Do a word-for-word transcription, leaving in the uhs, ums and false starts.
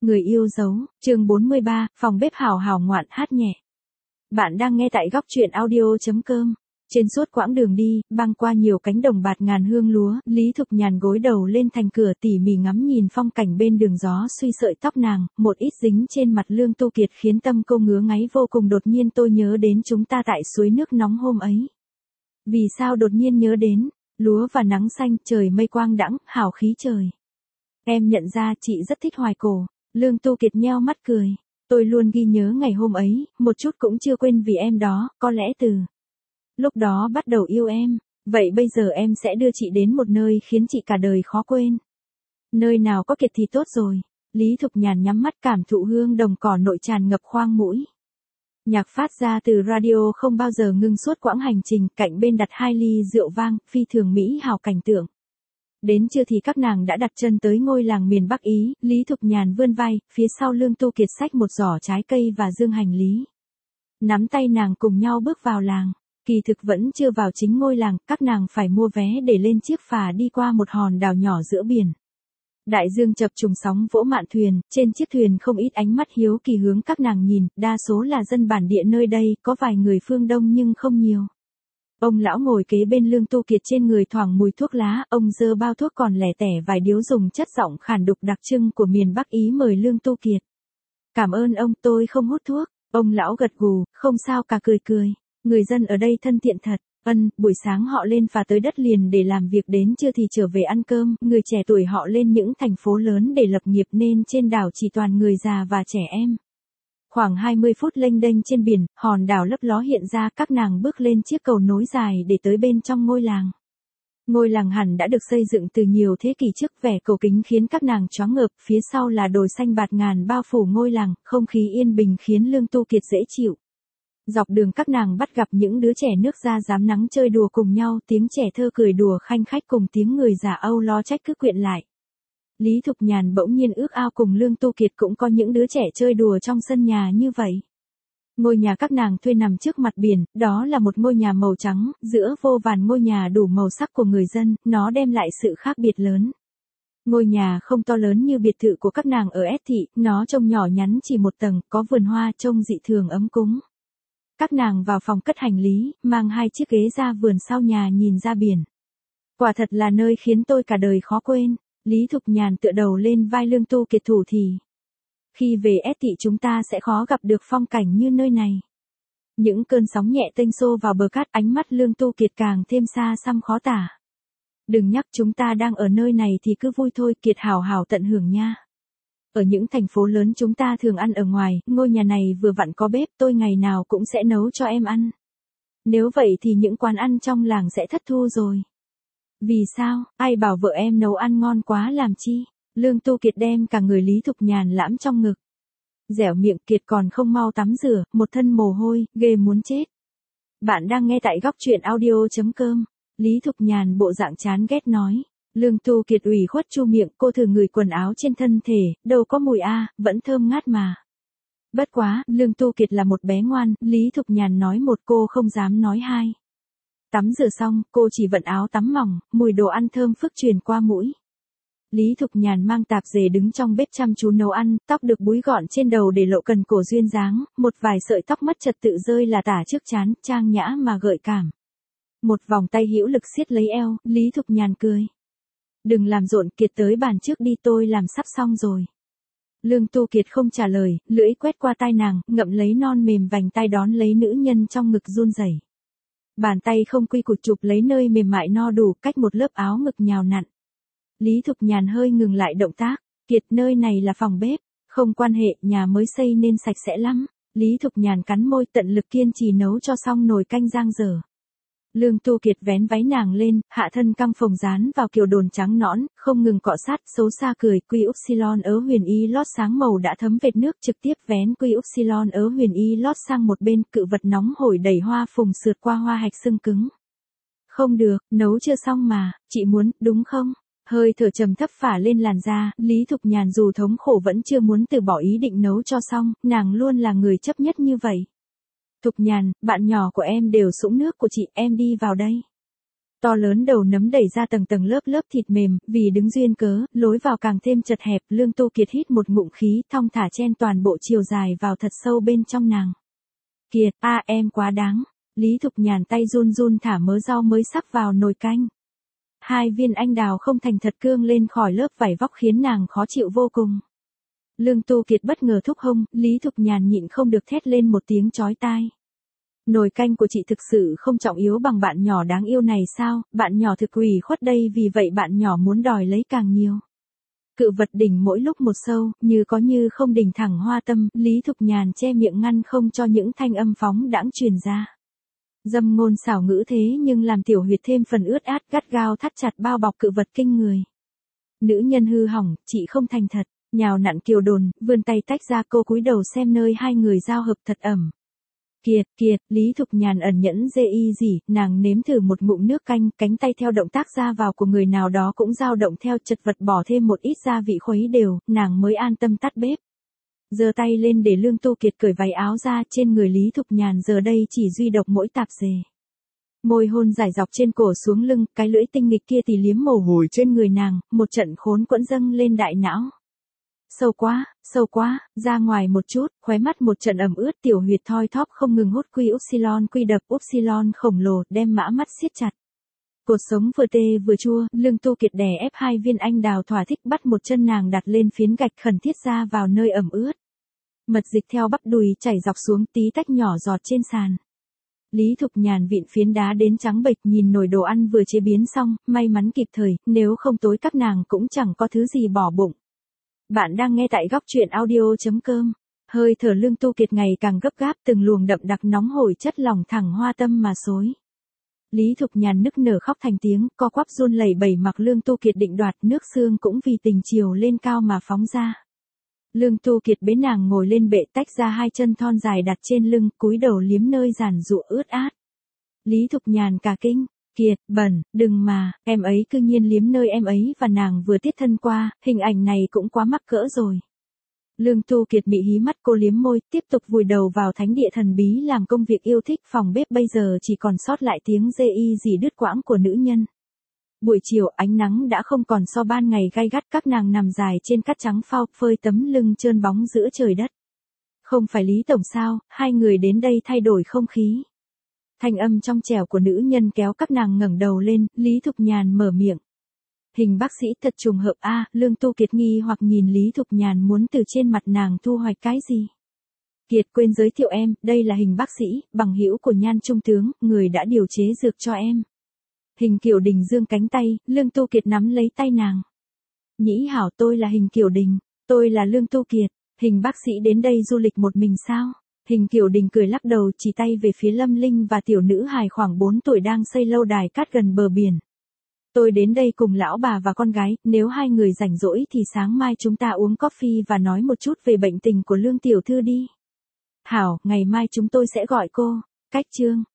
Người yêu dấu, chương bốn mươi ba, phòng bếp hào hào ngoạn hát nhẹ. Bạn đang nghe tại góc truyện audio.com. Trên suốt quãng đường đi, băng qua nhiều cánh đồng bạt ngàn hương lúa, Lý Thục Nhàn gối đầu lên thành cửa tỉ mỉ ngắm nhìn phong cảnh bên đường, gió suy sợi tóc nàng, một ít dính trên mặt Lương Tu Kiệt khiến tâm cô ngứa ngáy vô cùng. Đột nhiên tôi nhớ đến chúng ta tại suối nước nóng hôm ấy. Vì sao đột nhiên nhớ đến? Lúa và nắng xanh, trời mây quang đãng, hào khí trời. Em nhận ra chị rất thích hoài cổ. Lương Tu Kiệt nheo mắt cười. Tôi luôn ghi nhớ ngày hôm ấy, một chút cũng chưa quên vì em đó, có lẽ từ lúc đó bắt đầu yêu em. Vậy bây giờ em sẽ đưa chị đến một nơi khiến chị cả đời khó quên. Nơi nào có Kiệt thì tốt rồi. Lý Thục Nhàn nhắm mắt cảm thụ hương đồng cỏ nội tràn ngập khoang mũi. Nhạc phát ra từ radio không bao giờ ngưng suốt quãng hành trình, cạnh bên đặt hai ly rượu vang, phi thường mỹ hào cảnh tượng. Đến trưa thì các nàng đã đặt chân tới ngôi làng miền Bắc Ý, Lý Thục Nhàn vươn vai, phía sau Lương Tu Kiệt xách một giỏ trái cây và dương hành lý. Nắm tay nàng cùng nhau bước vào làng. Kỳ thực vẫn chưa vào chính ngôi làng, các nàng phải mua vé để lên chiếc phà đi qua một hòn đảo nhỏ giữa biển. Đại dương chập trùng sóng vỗ mạn thuyền, trên chiếc thuyền không ít ánh mắt hiếu kỳ hướng các nàng nhìn, đa số là dân bản địa nơi đây, có vài người phương Đông nhưng không nhiều. Ông lão ngồi kế bên Lương Tu Kiệt, trên người thoảng mùi thuốc lá, ông giơ bao thuốc còn lẻ tẻ vài điếu dùng chất giọng khàn đục đặc trưng của miền Bắc Ý mời Lương Tu Kiệt. Cảm ơn ông, tôi không hút thuốc. Ông lão gật gù, không sao cả, cười cười. Người dân ở đây thân thiện thật. Ân, buổi sáng họ lên phà tới đất liền để làm việc, đến trưa thì trở về ăn cơm. Người trẻ tuổi họ lên những thành phố lớn để lập nghiệp nên trên đảo chỉ toàn người già và trẻ em. Khoảng hai mươi phút lênh đênh trên biển, hòn đảo lấp ló hiện ra, các nàng bước lên chiếc cầu nối dài để tới bên trong ngôi làng. Ngôi làng hẳn đã được xây dựng từ nhiều thế kỷ trước, vẻ cổ kính khiến các nàng choáng ngợp, phía sau là đồi xanh bạt ngàn bao phủ ngôi làng, không khí yên bình khiến Lương Tu Kiệt dễ chịu. Dọc đường các nàng bắt gặp những đứa trẻ nước da dám nắng chơi đùa cùng nhau, tiếng trẻ thơ cười đùa khanh khách cùng tiếng người già âu lo trách cứ quyện lại. Lý Thục Nhàn bỗng nhiên ước ao cùng Lương Tu Kiệt cũng có những đứa trẻ chơi đùa trong sân nhà như vậy. Ngôi nhà các nàng thuê nằm trước mặt biển, đó là một ngôi nhà màu trắng, giữa vô vàn ngôi nhà đủ màu sắc của người dân, nó đem lại sự khác biệt lớn. Ngôi nhà không to lớn như biệt thự của các nàng ở S thị, nó trông nhỏ nhắn chỉ một tầng, có vườn hoa trông dị thường ấm cúng. Các nàng vào phòng cất hành lý, mang hai chiếc ghế ra vườn sau nhà nhìn ra biển. Quả thật là nơi khiến tôi cả đời khó quên. Lý Thục Nhàn tựa đầu lên vai Lương Tu Kiệt thủ thì. Khi về S thị chúng ta sẽ khó gặp được phong cảnh như nơi này. Những cơn sóng nhẹ tênh xô vào bờ cát, ánh mắt Lương Tu Kiệt càng thêm xa xăm khó tả. Đừng nhắc, chúng ta đang ở nơi này thì cứ vui thôi, Kiệt hào hào tận hưởng nha. Ở những thành phố lớn chúng ta thường ăn ở ngoài, ngôi nhà này vừa vặn có bếp, tôi ngày nào cũng sẽ nấu cho em ăn. Nếu vậy thì những quán ăn trong làng sẽ thất thu rồi. Vì sao, ai bảo vợ em nấu ăn ngon quá làm chi? Lương Tu Kiệt đem cả người Lý Thục Nhàn lãm trong ngực. Dẻo miệng, Kiệt còn không mau tắm rửa, một thân mồ hôi, ghê muốn chết. Bạn đang nghe tại góc truyện audio.com. Lý Thục Nhàn bộ dạng chán ghét nói. Lương Tu Kiệt ủy khuất chu miệng, cô thử ngửi quần áo trên thân thể, đâu có mùi a, vẫn thơm ngát mà. Bất quá, Lương Tu Kiệt là một bé ngoan, Lý Thục Nhàn nói một cô không dám nói hai. Tắm rửa xong, cô chỉ vận áo tắm mỏng, mùi đồ ăn thơm phức truyền qua mũi. Lý Thục Nhàn mang tạp dề đứng trong bếp chăm chú nấu ăn, tóc được búi gọn trên đầu để lộ cần cổ duyên dáng, một vài sợi tóc mất trật tự rơi là tả trước trán, trang nhã mà gợi cảm. Một vòng tay hữu lực siết lấy eo, Lý Thục Nhàn cười. Đừng làm rộn, Kiệt tới bàn trước đi, tôi làm sắp xong rồi. Lương Tu Kiệt không trả lời, lưỡi quét qua tai nàng, ngậm lấy non mềm vành tai đón lấy nữ nhân trong ngực run rẩy. Bàn tay không quy cụt chụp lấy nơi mềm mại no đủ, cách một lớp áo ngực nhào nặn. Lý Thục Nhàn hơi ngừng lại động tác. Kiệt, nơi này là phòng bếp. Không quan hệ, nhà mới xây nên sạch sẽ lắm. Lý Thục Nhàn cắn môi, tận lực kiên trì nấu cho xong nồi canh giang dở. Lương Tu Kiệt vén váy nàng lên, hạ thân căng phồng dán vào kiều đồn trắng nõn, không ngừng cọ sát, xấu xa cười, quy upsilon ớ huyền y lót sáng màu đã thấm vệt nước, trực tiếp vén quy upsilon ớ huyền y lót sang một bên, cự vật nóng hổi đẩy hoa phùng sượt qua hoa hạch sưng cứng. Không được, nấu chưa xong mà, chị muốn, đúng không? Hơi thở trầm thấp phả lên làn da, Lý Thục Nhàn dù thống khổ vẫn chưa muốn từ bỏ ý định nấu cho xong, nàng luôn là người chấp nhất như vậy. Thục Nhàn, bạn nhỏ của em đều sũng nước của chị, em đi vào đây. To lớn đầu nấm đẩy ra tầng tầng lớp lớp thịt mềm, vì đứng duyên cớ, lối vào càng thêm chật hẹp, Lương Tu Kiệt hít một ngụm khí, thong thả chen toàn bộ chiều dài vào thật sâu bên trong nàng. Kiệt, a em quá đáng. Lý Thục Nhàn tay run run thả mớ rau mới sắc vào nồi canh. Hai viên anh đào không thành thật cương lên khỏi lớp vải vóc khiến nàng khó chịu vô cùng. Lương Tu Kiệt bất ngờ thúc hông, Lý Thục Nhàn nhịn không được thét lên một tiếng chói tai. Nồi canh của chị thực sự không trọng yếu bằng bạn nhỏ đáng yêu này sao, bạn nhỏ thực ủy khuất đây vì vậy bạn nhỏ muốn đòi lấy càng nhiều. Cự vật đỉnh mỗi lúc một sâu, như có như không đỉnh thẳng hoa tâm, Lý Thục Nhàn che miệng ngăn không cho những thanh âm phóng đãng truyền ra. Dâm ngôn xảo ngữ thế nhưng làm tiểu huyệt thêm phần ướt át gắt gao thắt chặt bao bọc cự vật kinh người. Nữ nhân hư hỏng, chị không thành thật, nhào nặn kiều đồn, vươn tay tách ra cô cúi đầu xem nơi hai người giao hợp thật ẩm. Kiệt, Kiệt, Lý Thục Nhàn ẩn nhẫn dê y gì, nàng nếm thử một ngụm nước canh, cánh tay theo động tác ra vào của người nào đó cũng dao động theo, chật vật bỏ thêm một ít gia vị khuấy đều, nàng mới an tâm tắt bếp. Giơ tay lên để Lương Tu Kiệt cởi váy áo ra, trên người Lý Thục Nhàn giờ đây chỉ duy độc mỗi tạp dề. Môi hôn dài dọc trên cổ xuống lưng, cái lưỡi tinh nghịch kia thì liếm mồ hôi trên người nàng, một trận khốn quẫn dâng lên đại não. Sâu quá, sâu quá, ra ngoài một chút, khóe mắt một trận ẩm ướt, tiểu huyệt thoi thóp không ngừng hút quy upsilon quy đập upsilon khổng lồ, đem mã mắt siết chặt. Cột sống vừa tê vừa chua, Lương Tu Kiệt đè ép hai viên anh đào thỏa thích, bắt một chân nàng đặt lên phiến gạch khẩn thiết ra vào nơi ẩm ướt. Mật dịch theo bắp đùi chảy dọc xuống, tí tách nhỏ giọt trên sàn. Lý Thục Nhàn vịn phiến đá đến trắng bệch, nhìn nồi đồ ăn vừa chế biến xong, may mắn kịp thời, nếu không tối các nàng cũng chẳng có thứ gì bỏ bụng. Bạn đang nghe tại góc truyện audio chấm com. Hơi thở Lương Tu Kiệt ngày càng gấp gáp, từng luồng đậm đặc nóng hổi chất lỏng thẳng hoa tâm mà xối. Lý Thục Nhàn nức nở khóc thành tiếng, co quắp run lẩy bẩy mặc Lương Tu Kiệt định đoạt, nước xương cũng vì tình chiều lên cao mà phóng ra. Lương Tu Kiệt bế nàng ngồi lên bệ, tách ra hai chân thon dài đặt trên lưng, cúi đầu liếm nơi giàn giụa ướt át. Lý Thục Nhàn cả kinh. Kiệt, bẩn, đừng mà, em ấy cư nhiên liếm nơi em ấy và nàng vừa tiết thân qua, hình ảnh này cũng quá mắc cỡ rồi. Lương Tu Kiệt bị hí mắt, cô liếm môi, tiếp tục vùi đầu vào thánh địa thần bí làm công việc yêu thích, phòng bếp bây giờ chỉ còn sót lại tiếng dê y gì đứt quãng của nữ nhân. Buổi chiều ánh nắng đã không còn so ban ngày gay gắt, các nàng nằm dài trên cát trắng phao phơi tấm lưng trơn bóng giữa trời đất. Không phải Lý Tổng sao, hai người đến đây thay đổi không khí. Thanh âm trong trẻo của nữ nhân kéo các nàng ngẩng đầu lên, Lý Thục Nhàn mở miệng. Hình bác sĩ thật trùng hợp a, à, Lương Tu Kiệt nghi hoặc nhìn Lý Thục Nhàn muốn từ trên mặt nàng thu hoạch cái gì. Kiệt quên giới thiệu em, đây là Hình bác sĩ, bằng hữu của Nhan Trung tướng, người đã điều chế dược cho em. Hình Kiều Đình giương cánh tay, Lương Tu Kiệt nắm lấy tay nàng. Nhĩ hảo, tôi là Hình Kiều Đình, tôi là Lương Tu Kiệt, Hình bác sĩ đến đây du lịch một mình sao? Hình Kiều Đình cười lắc đầu, chỉ tay về phía Lâm Linh và tiểu nữ hài khoảng bốn tuổi đang xây lâu đài cát gần bờ biển. Tôi đến đây cùng lão bà và con gái, nếu hai người rảnh rỗi thì sáng mai chúng ta uống coffee và nói một chút về bệnh tình của Lương tiểu thư đi. Hảo, ngày mai chúng tôi sẽ gọi cô. Cách chương